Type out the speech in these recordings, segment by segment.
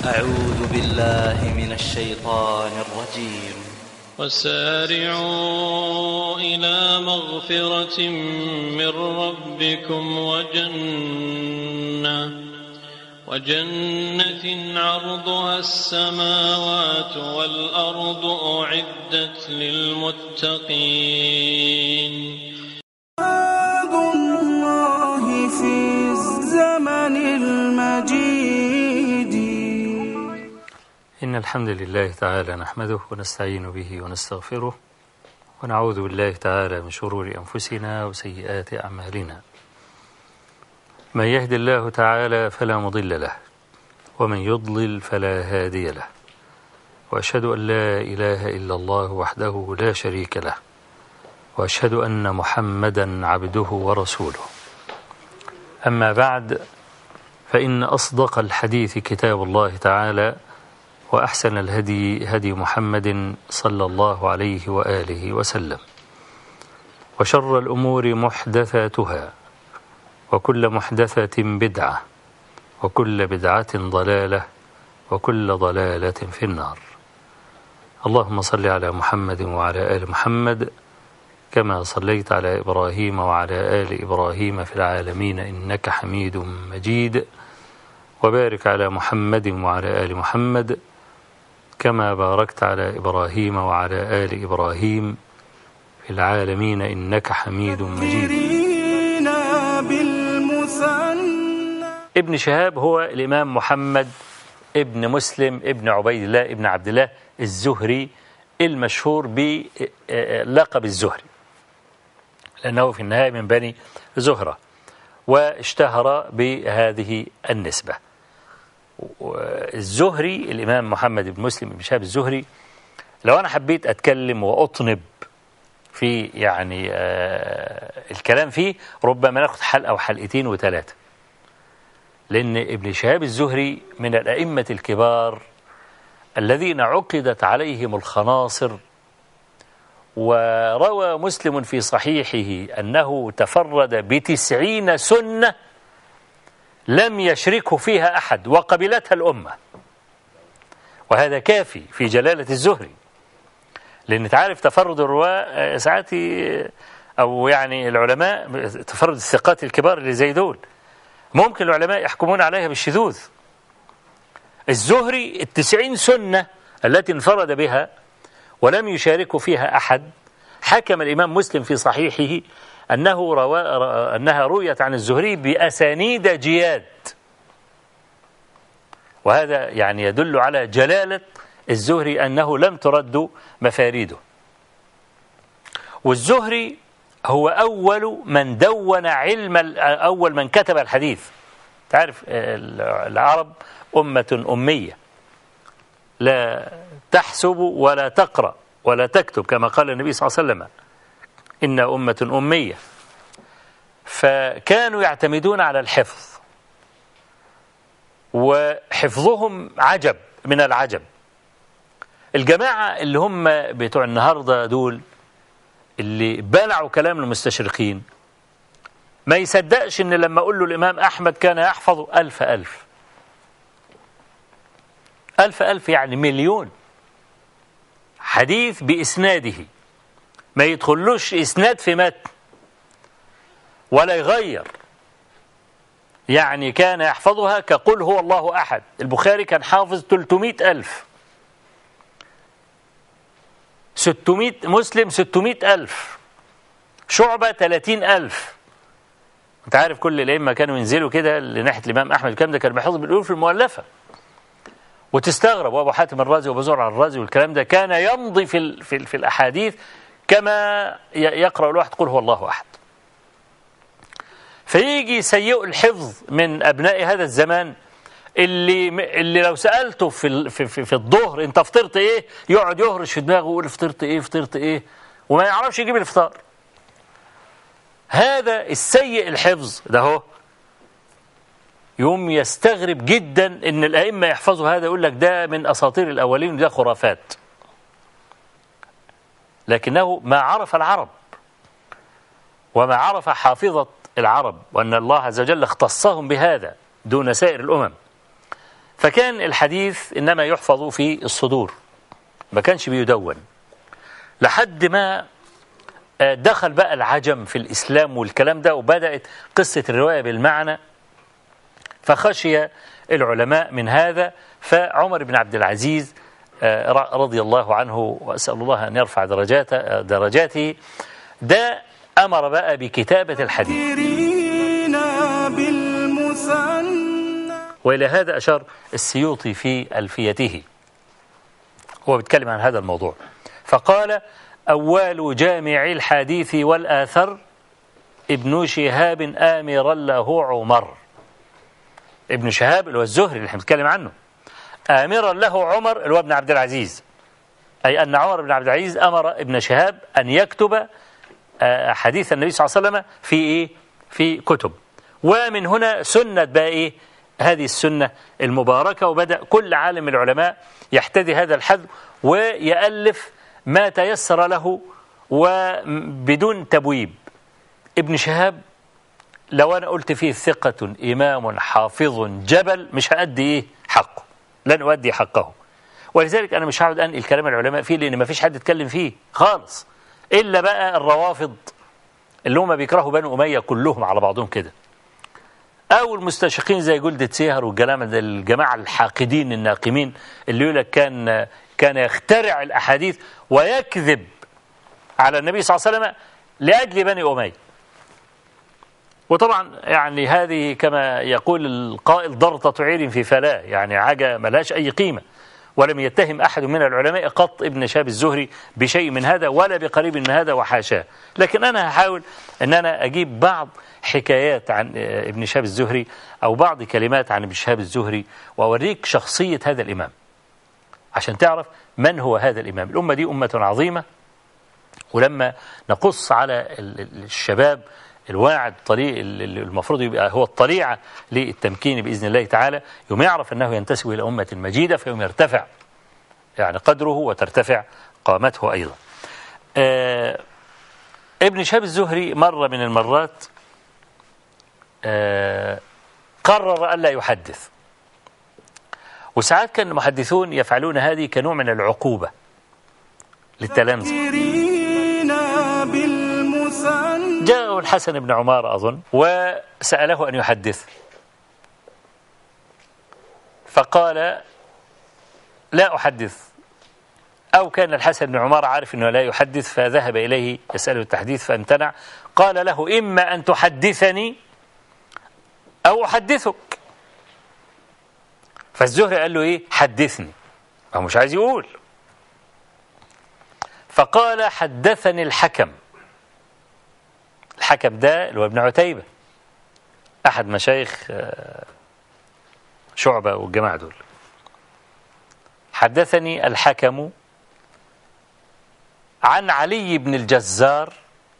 أعوذ بالله من الشيطان الرجيم. وسارعوا إلى مغفرة من ربكم وجنة عرضها السماوات والأرض أعدت للمتقين. عباد الله في الزمن المجيد. إن الحمد لله تعالى نحمده ونستعين به ونستغفره ونعوذ بالله تعالى من شرور أنفسنا وسيئات أعمالنا. من يهد الله تعالى فلا مضل له ومن يضلل فلا هادي له، وأشهد أن لا إله إلا الله وحده لا شريك له، وأشهد أن محمدا عبده ورسوله. أما بعد، فإن أصدق الحديث كتاب الله تعالى، وأحسن الهدي هدي محمد صلى الله عليه وآله وسلم، وشر الأمور محدثاتها، وكل محدثة بدعة، وكل بدعة ضلالة، وكل ضلالة في النار. اللهم صل على محمد وعلى آل محمد كما صليت على إبراهيم وعلى آل إبراهيم في العالمين إنك حميد مجيد، وبارك على محمد وعلى آل محمد كما باركت على إبراهيم وعلى آل إبراهيم في العالمين إنك حميد مجيد. ابن شهاب هو الإمام محمد ابن مسلم ابن عبيد الله ابن عبد الله الزهري، المشهور بلقب الزهري، لأنه في النهاية من بني زهرة، واشتهر بهذه النسبة. الزهري الإمام محمد بن مسلم بن شهاب الزهري، لو أنا حبيت أتكلم وأطنب في الكلام فيه، ربما ناخد حلقة أو حلقتين وثلاثة، لأن ابن شهاب الزهري من الأئمة الكبار الذين عقدت عليهم الخناصر. وروى مسلم في صحيحه أنه تفرد ب90 سنة لم يشركه فيها أحد وقبلتها الأمة، وهذا كافي في جلالة الزهري، لأن تعرف تفرد الرواة ساعات أو العلماء تفرد الثقات الكبار اللي زي دول ممكن العلماء يحكمون عليها بالشذوذ. الزهري 90 سنة التي انفرد بها ولم يشارك فيها أحد، حكم الإمام مسلم في صحيحه أنها رويت عن الزهري بأسانيد جياد، وهذا يدل على جلالة الزهري أنه لم ترد مفاريده. والزهري هو أول من دون أول من كتب الحديث. تعرف العرب أمة أمية، لا تحسب ولا تقرأ ولا تكتب، كما قال النبي صلى الله عليه وسلم إن أمة أمية. فكانوا يعتمدون على الحفظ، وحفظهم عجب من العجب. الجماعة اللي هم بتوع النهاردة دول اللي بلعوا كلام المستشرقين، ما يصدقش إن لما أقول له الإمام أحمد كان يحفظ 1000 يعني مليون حديث بإسناده، ما يدخلوش إسناد في متن ولا يغير. كان يحفظها كقل هو الله أحد. البخاري كان حافظ 300,000، 600 مسلم 600,000، شعبة 30,000. انت عارف كل الأئمة كانوا ينزلوا كده لناحية الإمام أحمد، الكلام ده كان بيحفظ بالألوف المؤلفة، وتستغرب. وأبو حاتم الرازي وأبو زرع الرازي والكلام ده كان يمضي في الأحاديث كما يقرأ الواحد قل هو الله أحد. فيجي سيء الحفظ من أبناء هذا الزمان اللي لو سألته في الظهر أنت فطرت إيه، يقعد يهرش في دماغه ويقول فطرت إيه وما يعرفش يجيب الفطار. هذا السيء الحفظ ده هو يوم يستغرب جدا إن الأئمة يحفظوا هذا، يقول لك ده من أساطير الأولين وده خرافات. لكنه ما عرف العرب وما عرف حافظة العرب، وأن الله عز وجل اختصهم بهذا دون سائر الأمم. فكان الحديث إنما يحفظ في الصدور، ما كانش بيدون، لحد ما دخل بقى العجم في الإسلام والكلام ده، وبدأت قصة الرواية بالمعنى، فخشي العلماء من هذا. فعمر بن عبد العزيز رضي الله عنه، وأسأل الله أن يرفع درجاته، ده أمر بقى بكتابة الحديث. وإلى هذا أشار السيوطي في ألفيته، هو بيتكلم عن هذا الموضوع، فقال: أول جامع الحديث والآثر ابن شهاب آمرا له عمر. ابن شهاب اللي هو الزهري اللي احنا بنتكلم عنه، آمرا له عمر اللي هو ابن عبد العزيز، أي أن عمر بن عبد العزيز أمر ابن شهاب أن يكتب حديث النبي صلى الله عليه وسلم في إيه؟ في كتب. ومن هنا سنة بقى إيه؟ هذه السنة المباركة، وبدأ كل عالم من العلماء يحتذي هذا الحذو ويألف ما تيسر له وبدون تبويب. ابن شهاب لو أنا قلت فيه ثقة إمام حافظ جبل مش هأدي إيه حقه، لن أؤدي حقه. ولذلك أنا مش هقعد أنقل كلام العلماء فيه، لأن ما فيش حد يتكلم فيه خالص إلا بقى الروافض اللي هم بيكرهوا بنو أمية كلهم على بعضهم كده، أو المستشرقين زي جلدة سيهر والجماعة الحاقدين الناقمين اللي يقول لك كان يخترع الأحاديث ويكذب على النبي صلى الله عليه وسلم لأجل بني أمية. وطبعا يعني هذه كما يقول القائل ضرطة عير في فلاة، يعني حاجة ملهاش أي قيمة، ولم يتهم أحد من العلماء قط ابن شهاب الزهري بشيء من هذا ولا بقريب من هذا وحاشاه. لكن أنا هحاول أن أنا أجيب بعض حكايات عن ابن شهاب الزهري أو بعض كلمات عن ابن شهاب الزهري، وأوريك شخصية هذا الإمام عشان تعرف من هو هذا الإمام. الأمة دي أمة عظيمة، ولما نقص على الشباب الواعد طريق المفروض يبقى هو الطليعة للتمكين بإذن الله تعالى، يوم يعرف أنه ينتسب إلى أمة مجيدة، فيوم يرتفع يعني قدره وترتفع قامته أيضا. ابن شهاب الزهري مرة من المرات قرر ألا يحدث، وساعات كان المحدثون يفعلون هذه كنوع من العقوبة للتلامذة. جاءه الحسن بن عمارة أظن وسأله أن يحدث، فقال: لا أحدث. أو كان الحسن بن عمارة عارف أنه لا يحدث، فذهب إليه يسأله التحديث فامتنع. قال له: إما أن تحدثني أو أحدثك. فالزهري قال له: إيه؟ حدثني. هو مش عايز يقول. فقال: حدثني الحكم. الحكم ده اللي هو ابن عتيبة، أحد مشايخ شعبة والجماعة دول. حدثني الحكم عن علي بن الجزار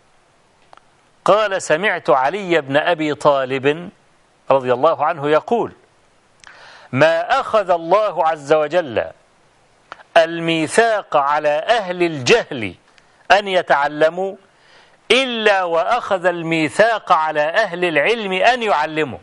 قال: سمعت علي بن أبي طالب رضي الله عنه يقول: ما أخذ الله عز وجل الميثاق على أهل الجهل أن يتعلموا إلا وأخذ الميثاق على أهل العلم أن يعلموا.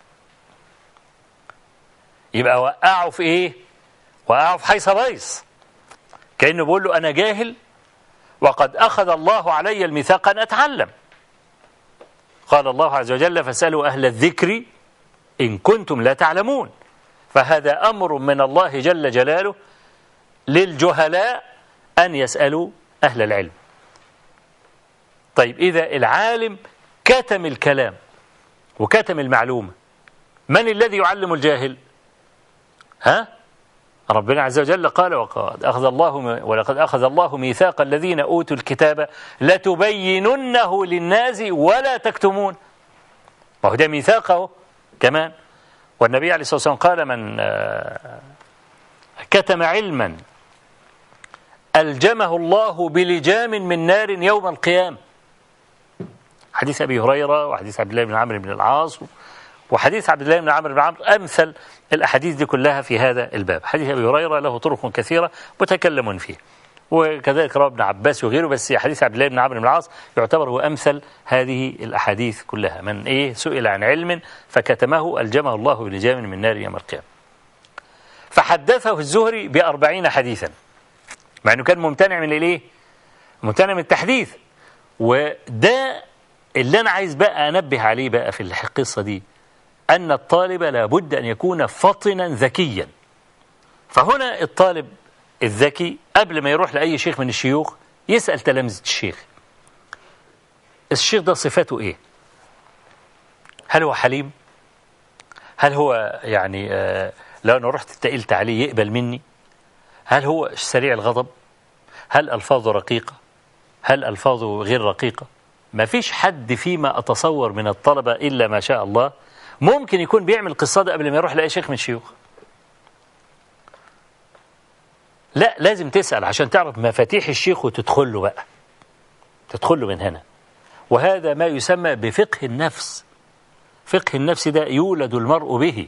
يبقى وقعوا في إيه؟ وقعوا في حيث بيص، كأنه بيقول له أنا جاهل وقد أخذ الله علي الميثاق أن أتعلم. قال الله عز وجل: فاسألوا أهل الذكر إن كنتم لا تعلمون. فهذا أمر من الله جل جلاله للجهلاء أن يسألوا أهل العلم. طيب إذا العالم كتم الكلام وكتم المعلومة، من الذي يعلم الجاهل؟ ربنا عز وجل قال: ولقد أخذ الله ميثاق الذين أوتوا الكتاب لتبيننه للناس ولا تكتمون. ما هو ده ميثاقه كمان. والنبي عليه الصلاة والسلام قال: من كتم علما ألجمه الله بلجام من نار يوم القيامة. حديث أبي هريرة وحديث عبد الله بن عمرو بن العاص وحديث عبد الله بن عمرو بن عمرو، أمثل الأحاديث دي كلها في هذا الباب. حديث أبي هريرة له طرق كثيرة متكلم فيه، وكذلك رواه ابن عباس وغيره، بس حديث عبد الله بن عمرو بن العاص يعتبر هو أمثل هذه الأحاديث كلها. من سئل عن علم فكتمه ألجمه الله بلجام من نار يوم القيامة. فحدثه الزهري ب40 حديثا، مع أنه كان ممتنع من الإيه؟ ممتنع من التحديث. وده اللي أنا عايز بقى أنبه عليه بقى في القصة دي، أن الطالب لابد أن يكون فطنا ذكيا. فهنا الطالب الذكي قبل ما يروح لأي شيخ من الشيوخ يسأل تلامذة الشيخ ده صفاته إيه؟ هل هو حليم؟ هل هو يعني لو أنا رحت اتقلت عليه يقبل مني؟ هل هو سريع الغضب؟ هل ألفاظه رقيقة؟ هل ألفاظه غير رقيقة؟ ما فيش حد فيما أتصور من الطلبة إلا ما شاء الله ممكن يكون بيعمل القصة ده قبل ما يروح لأي شيخ من الشيوخ. لا، لازم تسأل عشان تعرف مفاتيح الشيخ وتدخل له بقى، تدخل له من هنا. وهذا ما يسمى بفقه النفس. فقه النفس ده يولد المرء به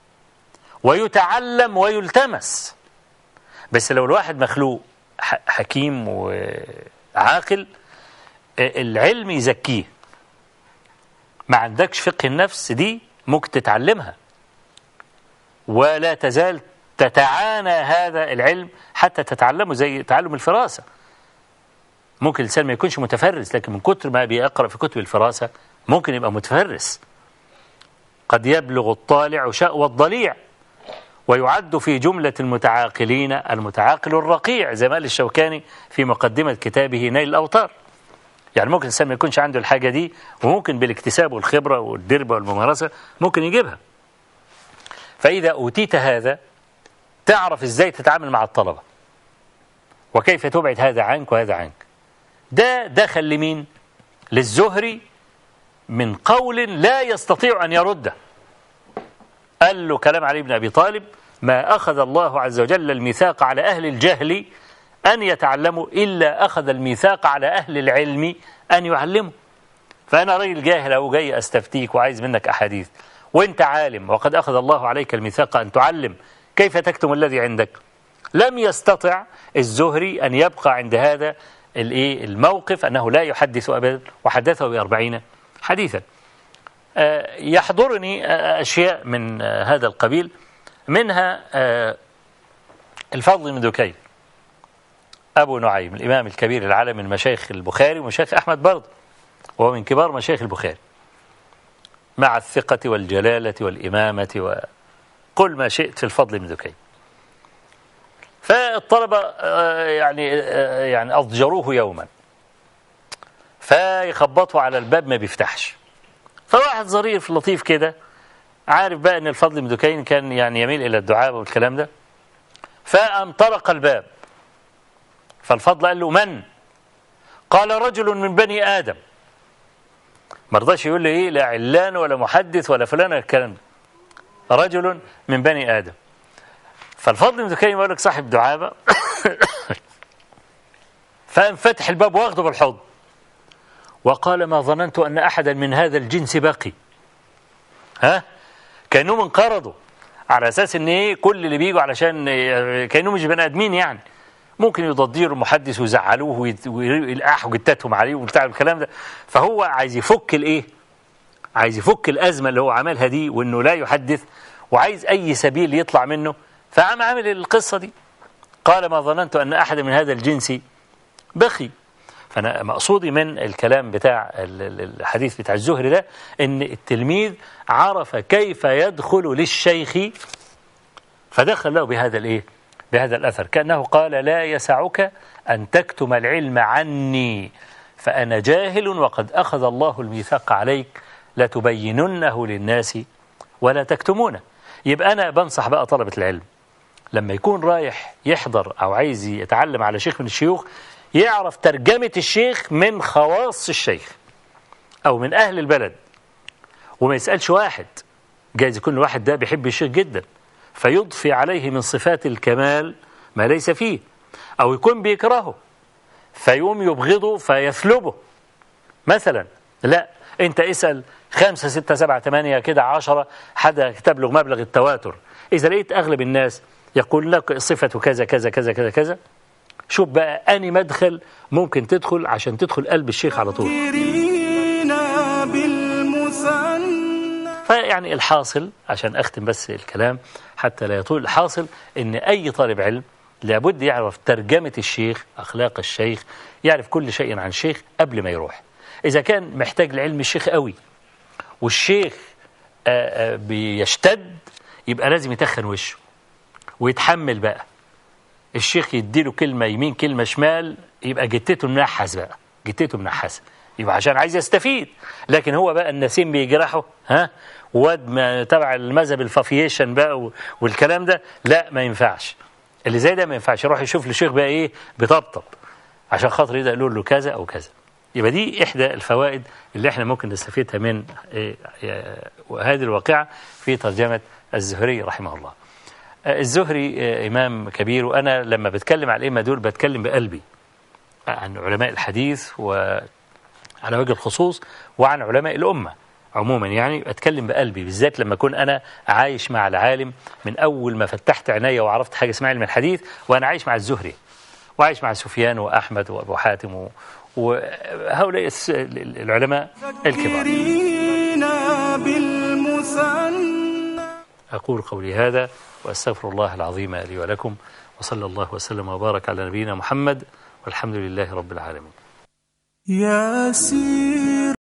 ويتعلم ويلتمس. بس لو الواحد مخلوق حكيم وعاقل العلم يزكيه. ما عندكش فقه النفس دي ممكن تتعلمها ولا تزال تتعانى هذا العلم حتى تتعلمه، زي تعلم الفراسة. ممكن الإنسان ما يكونش متفرس، لكن من كتر ما بيقرأ في كتب الفراسة ممكن يبقى متفرس. قد يبلغ الطالع شأوى الضليع، ويعد في جملة المتعاقلين المتعاقل الرقيع، زي ما قال الشوكاني في مقدمة كتابه نيل الأوطار. يعني ممكن الإنسان ما يكونش عنده الحاجة دي، وممكن بالاكتساب والخبرة والدربة والممارسة ممكن يجيبها. فإذا أوتيت هذا تعرف إزاي تتعامل مع الطلبة وكيف تبعد هذا عنك وهذا عنك. ده دخل لمين؟ للزهري من قول لا يستطيع أن يرده. قال له كلام علي بن أبي طالب: ما أخذ الله عز وجل الميثاق على أهل الجهل أن يتعلموا إلا أخذ الميثاق على أهل العلم أن يعلموا. فأنا راجل جاهل أو جاي أستفتيك وعايز منك أحاديث وإنت عالم، وقد أخذ الله عليك الميثاق أن تعلم، كيف تكتم الذي عندك؟ لم يستطع الزهري أن يبقى عند هذا الموقف أنه لا يحدث أبدا، وحدثه ب40 حديثا. يحضرني أشياء من هذا القبيل، منها الفضل بن دكين أبو نعيم الإمام الكبير العالم من مشايخ البخاري ومشايخ أحمد برضه، وهو من كبار مشايخ البخاري مع الثقة والجلالة والإمامة وقل ما شئت في الفضل بن دكين. فالطلبة يعني أضجروه يوما، فيخبطوا على الباب ما بيفتحش. فواحد ظريف لطيف كده عارف بقى أن الفضل بن دكين كان يعني يميل إلى الدعابة والكلام ده، فقام طرق الباب. فالفضل قال له: من؟ قال: رجل من بني آدم. ما رضاش يقول له إيه، لا علان ولا محدث ولا فلان الكلام ده، رجل من بني آدم. فالفضل بن دكين يقول لك صاحب دعابة فقام فتح الباب واخده بالحضن وقال: ما ظننت أن أحدا من هذا الجنس باقي. كأنهم انقرضوا على أساس أن إيه، كل اللي بيجوا علشان كأنهم مش بني آدمين، يعني ممكن يضديروا المحدث ويزعلوه ويلقحوا جتاتهم عليه وبتاع الكلام ده. فهو عايز يفك الإيه، عايز يفك الأزمة اللي هو عملها دي، وأنه لا يحدث، وعايز أي سبيل يطلع منه. فعم عامل القصة دي، قال: ما ظننت أن أحد من هذا الجنس بقي. فأنا مقصودي من الكلام بتاع الحديث بتاع الزهري ده أن التلميذ عرف كيف يدخل للشيخ فدخل له بهذا الإيه، بهذا الأثر، كأنه قال: لا يسعك أن تكتم العلم عني فأنا جاهل وقد أخذ الله الميثاق عليك لتبيننه للناس ولا تكتمونه. يبقى أنا بنصح بقى طلبة العلم لما يكون رايح يحضر أو عايز يتعلم على شيخ من الشيوخ يعرف ترجمة الشيخ من خواص الشيخ أو من أهل البلد، وما يسألش واحد. جايز يكون الواحد ده بيحب الشيخ جدا فيضفي عليه من صفات الكمال ما ليس فيه، أو يكون بيكرهه فيقوم يبغضه فيثلبه مثلا. لا، أنت اسأل 5 6 7 8 كده 10 حدا تبلغ مبلغ التواتر، إذا لقيت أغلب الناس يقول لك صفة كذا كذا كذا كذا كذا، شوف بقى أني مدخل ممكن تدخل عشان تدخل قلب الشيخ على طول. فيعني الحاصل عشان أختم بس الكلام حتى لا يطول، الحاصل إن أي طالب علم لابد يعرف ترجمة الشيخ، أخلاق الشيخ، يعرف كل شيء عن الشيخ قبل ما يروح. إذا كان محتاج لعلم الشيخ قوي والشيخ بيشتد، يبقى لازم يتخن وشه ويتحمل بقى. الشيخ يديله كلمة يمين كلمة شمال، يبقى جتته منحس بقى، جتته منحسة، يبقى عشان عايز يستفيد. لكن هو بقى النسيم بيجرحه، واد ما تبع المذهب الفافيشن بقى والكلام ده، لا ما ينفعش. اللي زي ده ما ينفعش يروح يشوف للشيخ بقى ايه بطبطب عشان خاطر يقدر يقول له كذا او كذا. يبقى دي احدى الفوائد اللي احنا ممكن نستفيدها من هذه الواقعة في ترجمة الزهري رحمه الله. الزهري إمام كبير، وأنا لما بتكلم على الأئمة دول بتكلم بقلبي عن علماء الحديث وعلى وجه الخصوص، وعن علماء الأمة عموما. يعني أتكلم بقلبي بالذات لما أكون أنا عايش مع العالم من أول ما فتحت عيني وعرفت حاجة اسمها علم الحديث، وأنا عايش مع الزهري وعايش مع سفيان وأحمد وأبو حاتم وهؤلاء العلماء الكبار. أقول قولي هذا وأستغفر الله العظيم لي ولكم، وصلى الله وسلم وبارك على نبينا محمد، والحمد لله رب العالمين. يا سيدي